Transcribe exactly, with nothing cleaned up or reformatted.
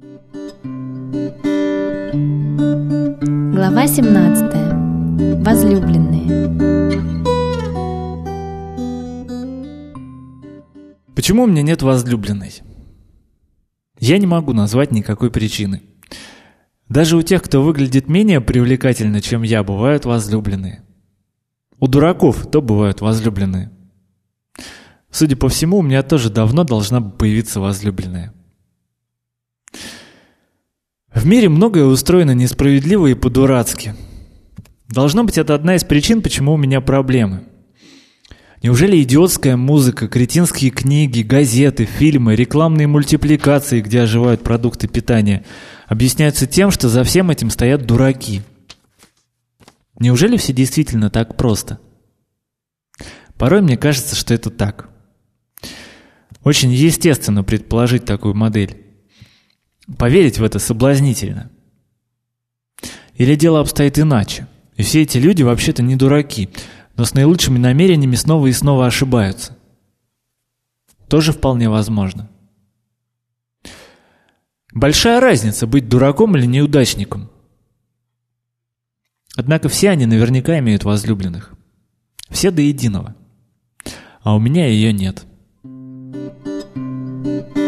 Глава семнадцатая. Возлюбленные. Почему у меня нет возлюбленной? Я не могу назвать никакой причины. Даже у тех, кто выглядит менее привлекательно, чем я, бывают возлюбленные. У дураков то бывают возлюбленные. Судя по всему, у меня тоже давно должна появиться возлюбленная. В мире многое устроено несправедливо и по-дурацки. Должно быть, это одна из причин, почему у меня проблемы. Неужели идиотская музыка, кретинские книги, газеты, фильмы, рекламные мультипликации, где оживают продукты питания, объясняются тем, что за всем этим стоят дураки? Неужели все действительно так просто? Порой мне кажется, что это так. Очень естественно предположить такую модель. Поверить в это соблазнительно. Или дело обстоит иначе, и все эти люди вообще-то не дураки, но с наилучшими намерениями снова и снова ошибаются. Тоже вполне возможно. Большая разница, быть дураком или неудачником. Однако все они наверняка имеют возлюбленных. Все до единого. А у меня ее нет.